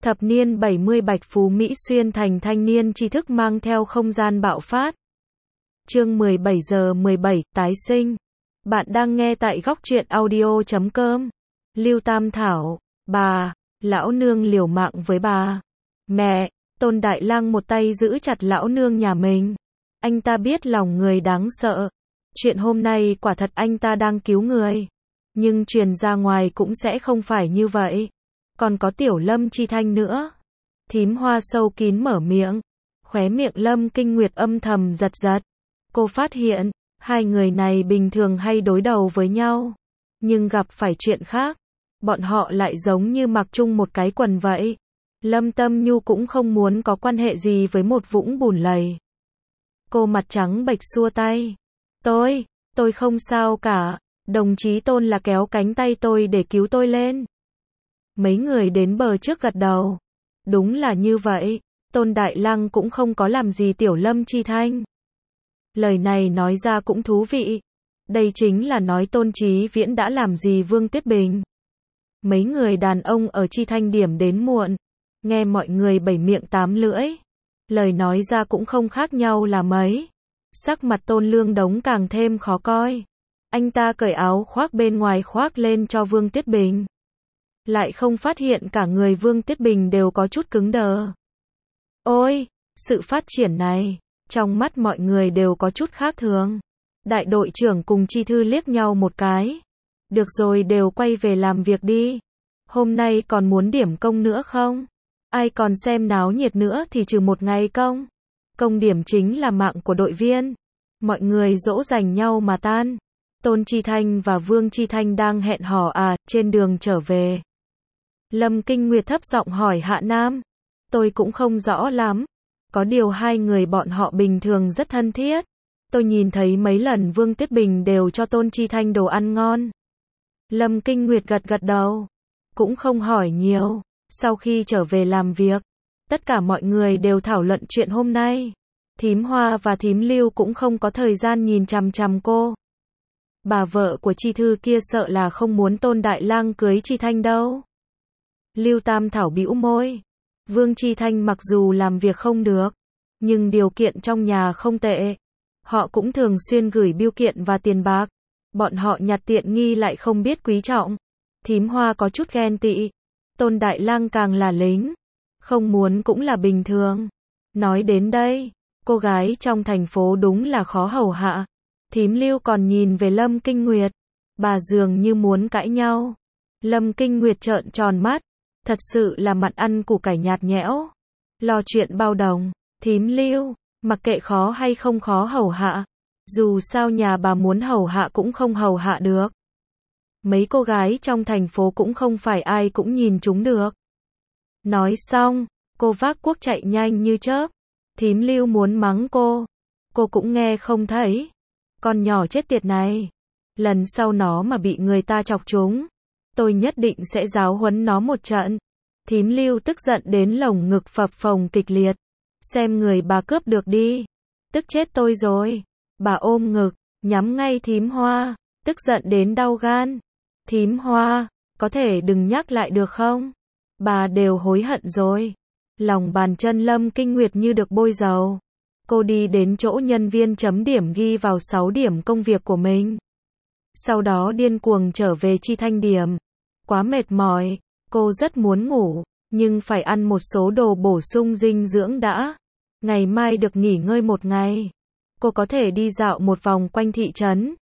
Thập niên 70 Bạch Phú Mỹ xuyên thành thanh niên tri thức mang theo không gian bạo phát. Chương 17 giờ 17, tái sinh. Bạn đang nghe tại góc truyện audio.com. Lưu Tam Thảo, bà, lão nương liều mạng với bà. Mẹ, Tôn Đại Lang một tay giữ chặt lão nương nhà mình. Anh ta biết lòng người đáng sợ. Chuyện hôm nay quả thật anh ta đang cứu người. Nhưng truyền ra ngoài cũng sẽ không phải như vậy. Còn có Tiểu Lâm Chi Thanh nữa. Thím Hoa sâu kín mở miệng. Khóe miệng Lâm Kinh Nguyệt âm thầm giật giật. Cô phát hiện, hai người này bình thường hay đối đầu với nhau. Nhưng gặp phải chuyện khác, bọn họ lại giống như mặc chung một cái quần vậy. Lâm Tâm Nhu cũng không muốn có quan hệ gì với một vũng bùn lầy. Cô mặt trắng bệch xua tay. Tôi không sao cả. Đồng chí Tôn là kéo cánh tay tôi để cứu tôi lên. Mấy người đến bờ trước gật đầu. Đúng là như vậy. Tôn Đại Lang cũng không có làm gì Tiểu Lâm Chi Thanh. Lời này nói ra cũng thú vị. Đây chính là nói Tôn Chí Viễn đã làm gì Vương Tuyết Bình. Mấy người đàn ông ở Chi Thanh điểm đến muộn. Nghe mọi người bảy miệng tám lưỡi. Lời nói ra cũng không khác nhau là mấy. Sắc mặt Tôn Lương Đống càng thêm khó coi. Anh ta cởi áo khoác bên ngoài khoác lên cho Vương Tuyết Bình. Lại không phát hiện cả người Vương Tuyết Bình đều có chút cứng đờ. Ôi, sự phát triển này, trong mắt mọi người đều có chút khác thường. Đại đội trưởng cùng Chi Thư liếc nhau một cái. Được rồi, đều quay về làm việc đi. Hôm nay còn muốn điểm công nữa không? Ai còn xem náo nhiệt nữa thì trừ một ngày công. Công điểm chính là mạng của đội viên. Mọi người dỗ dành nhau mà tan. Tôn Chi Thanh và Vương Chi Thanh đang hẹn hò trên đường trở về. Lâm Kinh Nguyệt thấp giọng hỏi Hạ Nam. Tôi cũng không rõ lắm. Có điều hai người bọn họ bình thường rất thân thiết. Tôi nhìn thấy mấy lần Vương Tuyết Bình đều cho Tôn Chi Thanh đồ ăn ngon. Lâm Kinh Nguyệt gật gật đầu. Cũng không hỏi nhiều. Sau khi trở về làm việc, tất cả mọi người đều thảo luận chuyện hôm nay. Thím Hoa và thím Lưu cũng không có thời gian nhìn chằm chằm cô. Bà vợ của Chi Thư kia sợ là không muốn Tôn Đại Lang cưới Chi Thanh đâu. Lưu Tam Thảo bĩu môi. Vương Chi Thanh mặc dù làm việc không được, nhưng điều kiện trong nhà không tệ. Họ cũng thường xuyên gửi bưu kiện và tiền bạc. Bọn họ nhặt tiện nghi lại không biết quý trọng. Thím Hoa có chút ghen tị. Tôn Đại Lang càng là lính. Không muốn cũng là bình thường. Nói đến đây, cô gái trong thành phố đúng là khó hầu hạ. Thím Lưu còn nhìn về Lâm Kinh Nguyệt. Bà dường như muốn cãi nhau. Lâm Kinh Nguyệt trợn tròn mắt. Thật sự là mặn ăn củ cải nhạt nhẽo. Lo chuyện bao đồng. Thím Lưu, mặc kệ khó hay không khó hầu hạ. Dù sao nhà bà muốn hầu hạ cũng không hầu hạ được. Mấy cô gái trong thành phố cũng không phải ai cũng nhìn chúng được. Nói xong, cô vác cuốc chạy nhanh như chớp. Thím Lưu muốn mắng cô cũng nghe không thấy. Con nhỏ chết tiệt này. Lần sau nó mà bị người ta chọc trúng, tôi nhất định sẽ giáo huấn nó một trận. Thím Lưu tức giận đến lồng ngực phập phồng kịch liệt. Xem người bà cướp được đi. Tức chết tôi rồi. Bà ôm ngực, nhắm ngay thím Hoa, tức giận đến đau gan. Thím Hoa, có thể đừng nhắc lại được không? Bà đều hối hận rồi. Lòng bàn chân Lâm Kinh Nguyệt như được bôi dầu. Cô đi đến chỗ nhân viên chấm điểm ghi vào 6 điểm công việc của mình. Sau đó điên cuồng trở về Chi Thanh điểm. Quá mệt mỏi, cô rất muốn ngủ, nhưng phải ăn một số đồ bổ sung dinh dưỡng đã. Ngày mai được nghỉ ngơi một ngày. Cô có thể đi dạo một vòng quanh thị trấn.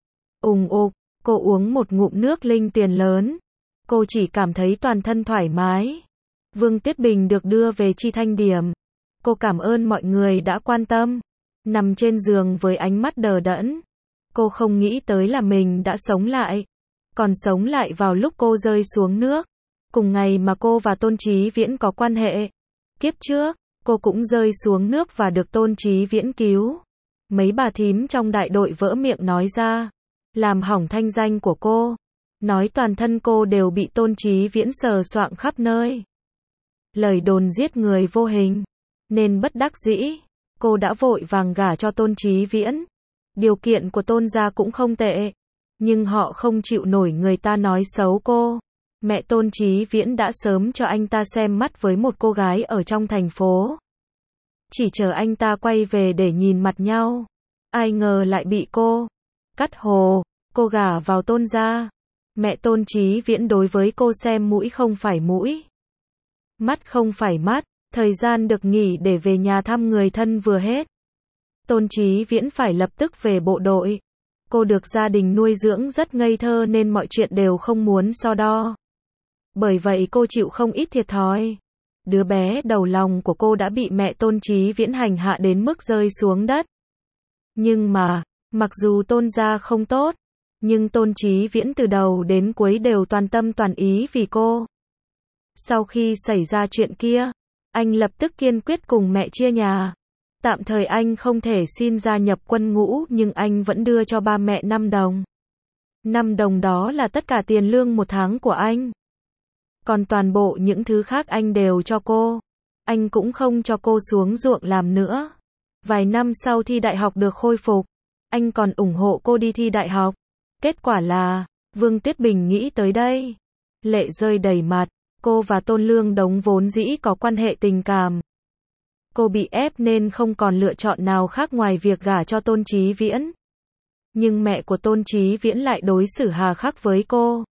Cô uống một ngụm nước linh tuyền lớn. Cô chỉ cảm thấy toàn thân thoải mái. Vương Tuyết Bình được đưa về Chi Thanh điểm. Cô cảm ơn mọi người đã quan tâm. Nằm trên giường với ánh mắt đờ đẫn. Cô không nghĩ tới là mình đã sống lại. Còn sống lại vào lúc cô rơi xuống nước. Cùng ngày mà cô và Tôn Chí Viễn có quan hệ. Kiếp trước, cô cũng rơi xuống nước và được Tôn Chí Viễn cứu. Mấy bà thím trong đại đội vỡ miệng nói ra. Làm hỏng thanh danh của cô. Nói toàn thân cô đều bị Tôn Chí Viễn sờ soạng khắp nơi. Lời đồn giết người vô hình. Nên bất đắc dĩ, cô đã vội vàng gả cho Tôn Chí Viễn. Điều kiện của Tôn gia cũng không tệ. Nhưng họ không chịu nổi người ta nói xấu cô. Mẹ Tôn Chí Viễn đã sớm cho anh ta xem mắt với một cô gái ở trong thành phố. Chỉ chờ anh ta quay về để nhìn mặt nhau. Ai ngờ lại bị cô cắt hồ, cô gả vào Tôn gia. Mẹ Tôn Chí Viễn đối với cô xem mũi không phải mũi, mắt không phải mắt. Thời gian được nghỉ để về nhà thăm người thân vừa hết, Tôn Chí Viễn phải lập tức về bộ đội. Cô được gia đình nuôi dưỡng rất ngây thơ nên mọi chuyện đều không muốn so đo. Bởi vậy cô chịu không ít thiệt thòi. Đứa bé đầu lòng của cô đã bị mẹ Tôn Chí Viễn hành hạ đến mức rơi xuống đất. Nhưng mà, mặc dù Tôn gia không tốt, nhưng Tôn Chí Viễn từ đầu đến cuối đều toàn tâm toàn ý vì cô. Sau khi xảy ra chuyện kia, anh lập tức kiên quyết cùng mẹ chia nhà. Tạm thời anh không thể xin gia nhập quân ngũ nhưng anh vẫn đưa cho ba mẹ 5 đồng. 5 đồng đó là tất cả tiền lương một tháng của anh. Còn toàn bộ những thứ khác anh đều cho cô. Anh cũng không cho cô xuống ruộng làm nữa. Vài năm sau thi đại học được khôi phục, anh còn ủng hộ cô đi thi đại học. Kết quả là, Vương Tuyết Bình nghĩ tới đây, lệ rơi đầy mặt. Cô và Tôn Lương Đống vốn dĩ có quan hệ tình cảm. Cô bị ép nên không còn lựa chọn nào khác ngoài việc gả cho Tôn Chí Viễn. Nhưng mẹ của Tôn Chí Viễn lại đối xử hà khắc với cô.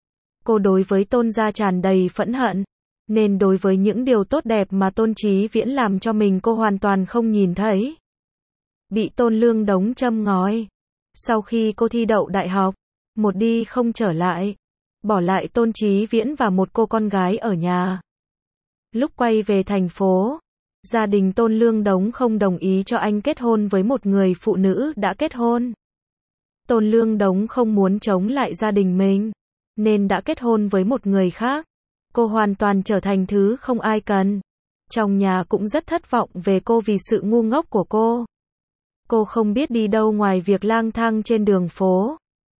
Cô đối với Tôn gia tràn đầy phẫn hận, nên đối với những điều tốt đẹp mà Tôn Chí Viễn làm cho mình cô hoàn toàn không nhìn thấy. Bị Tôn Lương Đống châm ngòi. Sau khi cô thi đậu đại học, một đi không trở lại, bỏ lại Tôn Chí Viễn và một cô con gái ở nhà. Lúc quay về thành phố, gia đình Tôn Lương Đống không đồng ý cho anh kết hôn với một người phụ nữ đã kết hôn. Tôn Lương Đống không muốn chống lại gia đình mình, nên đã kết hôn với một người khác. Cô hoàn toàn trở thành thứ không ai cần. Trong nhà cũng rất thất vọng về cô vì sự ngu ngốc của cô. Cô không biết đi đâu ngoài việc lang thang trên đường phố.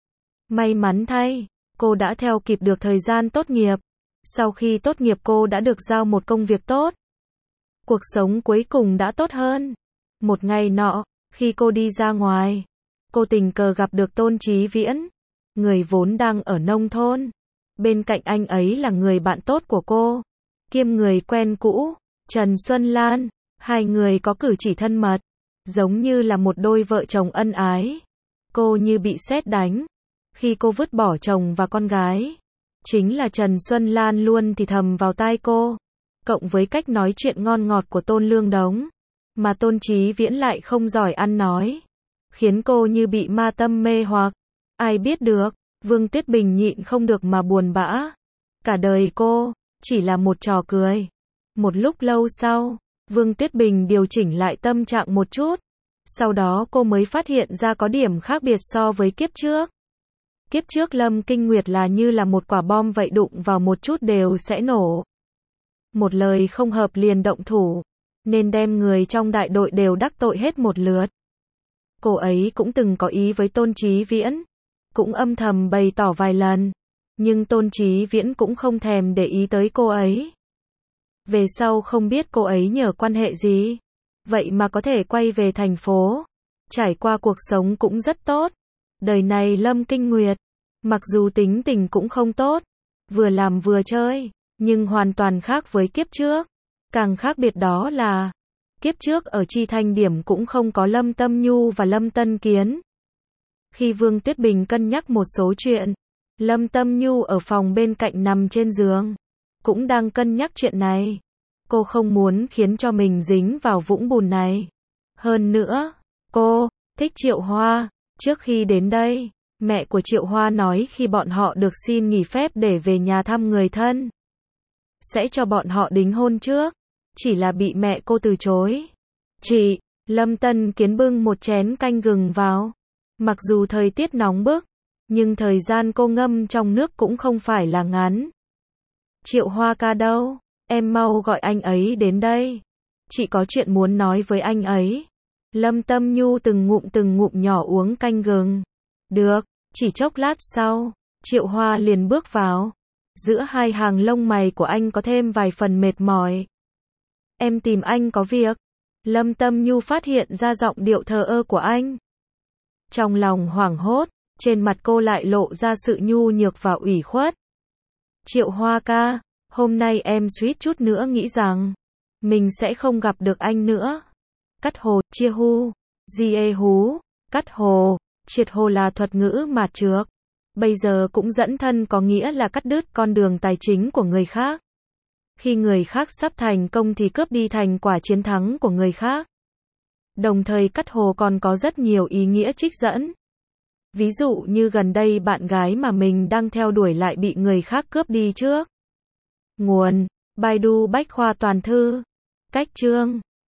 May mắn thay, cô đã theo kịp được thời gian tốt nghiệp. Sau khi tốt nghiệp cô đã được giao một công việc tốt. Cuộc sống cuối cùng đã tốt hơn. Một ngày nọ, khi cô đi ra ngoài, cô tình cờ gặp được Tôn Chí Viễn, người vốn đang ở nông thôn. Bên cạnh anh ấy là người bạn tốt của cô, kiêm người quen cũ, Trần Xuân Lan. Hai người có cử chỉ thân mật, giống như là một đôi vợ chồng ân ái. Cô như bị sét đánh. Khi cô vứt bỏ chồng và con gái, chính là Trần Xuân Lan luôn thì thầm vào tai cô. Cộng với cách nói chuyện ngon ngọt của Tôn Lương Đống, mà Tôn Chí Viễn lại không giỏi ăn nói, khiến cô như bị ma tâm mê hoặc. Ai biết được, Vương Tuyết Bình nhịn không được mà buồn bã. Cả đời cô, chỉ là một trò cười. Một lúc lâu sau, Vương Tuyết Bình điều chỉnh lại tâm trạng một chút. Sau đó cô mới phát hiện ra có điểm khác biệt so với kiếp trước. Kiếp trước Lâm Kinh Nguyệt là như là một quả bom vậy, đụng vào một chút đều sẽ nổ. Một lời không hợp liền động thủ, nên đem người trong đại đội đều đắc tội hết một lượt. Cô ấy cũng từng có ý với Tôn Chí Viễn, cũng âm thầm bày tỏ vài lần, nhưng Tôn Chí Viễn cũng không thèm để ý tới cô ấy. Về sau không biết cô ấy nhờ quan hệ gì, vậy mà có thể quay về thành phố, trải qua cuộc sống cũng rất tốt. Đời này Lâm Kinh Nguyệt, mặc dù tính tình cũng không tốt, vừa làm vừa chơi, nhưng hoàn toàn khác với kiếp trước. Càng khác biệt đó là, kiếp trước ở Chi Thanh Điểm cũng không có Lâm Tâm Nhu và Lâm Tân Kiến. Khi Vương Tuyết Bình cân nhắc một số chuyện, Lâm Tâm Nhu ở phòng bên cạnh nằm trên giường, cũng đang cân nhắc chuyện này. Cô không muốn khiến cho mình dính vào vũng bùn này. Hơn nữa, cô thích Triệu Hoa. Trước khi đến đây, mẹ của Triệu Hoa nói khi bọn họ được xin nghỉ phép để về nhà thăm người thân, sẽ cho bọn họ đính hôn trước. Chỉ là bị mẹ cô từ chối. Chị, Lâm Tân Kiến bưng một chén canh gừng vào. Mặc dù thời tiết nóng bức, nhưng thời gian cô ngâm trong nước cũng không phải là ngắn. Triệu Hoa ca đâu? Em mau gọi anh ấy đến đây. Chị có chuyện muốn nói với anh ấy. Lâm Tâm Nhu từng ngụm nhỏ uống canh gừng. Được, chỉ chốc lát sau, Triệu Hoa liền bước vào. Giữa hai hàng lông mày của anh có thêm vài phần mệt mỏi. Em tìm anh có việc. Lâm Tâm Nhu phát hiện ra giọng điệu thờ ơ của anh. Trong lòng hoảng hốt, trên mặt cô lại lộ ra sự nhu nhược và ủy khuất. Triệu Hoa ca, hôm nay em suýt chút nữa nghĩ rằng mình sẽ không gặp được anh nữa. Cắt hồ, chia hu, gie hú, cắt hồ, triệt hồ là thuật ngữ mà trước bây giờ cũng dẫn thân có nghĩa là cắt đứt con đường tài chính của người khác. Khi người khác sắp thành công thì cướp đi thành quả chiến thắng của người khác. Đồng thời cắt hồ còn có rất nhiều ý nghĩa trích dẫn. Ví dụ như gần đây bạn gái mà mình đang theo đuổi lại bị người khác cướp đi trước. Nguồn: Baidu Bách khoa toàn thư. Cách chương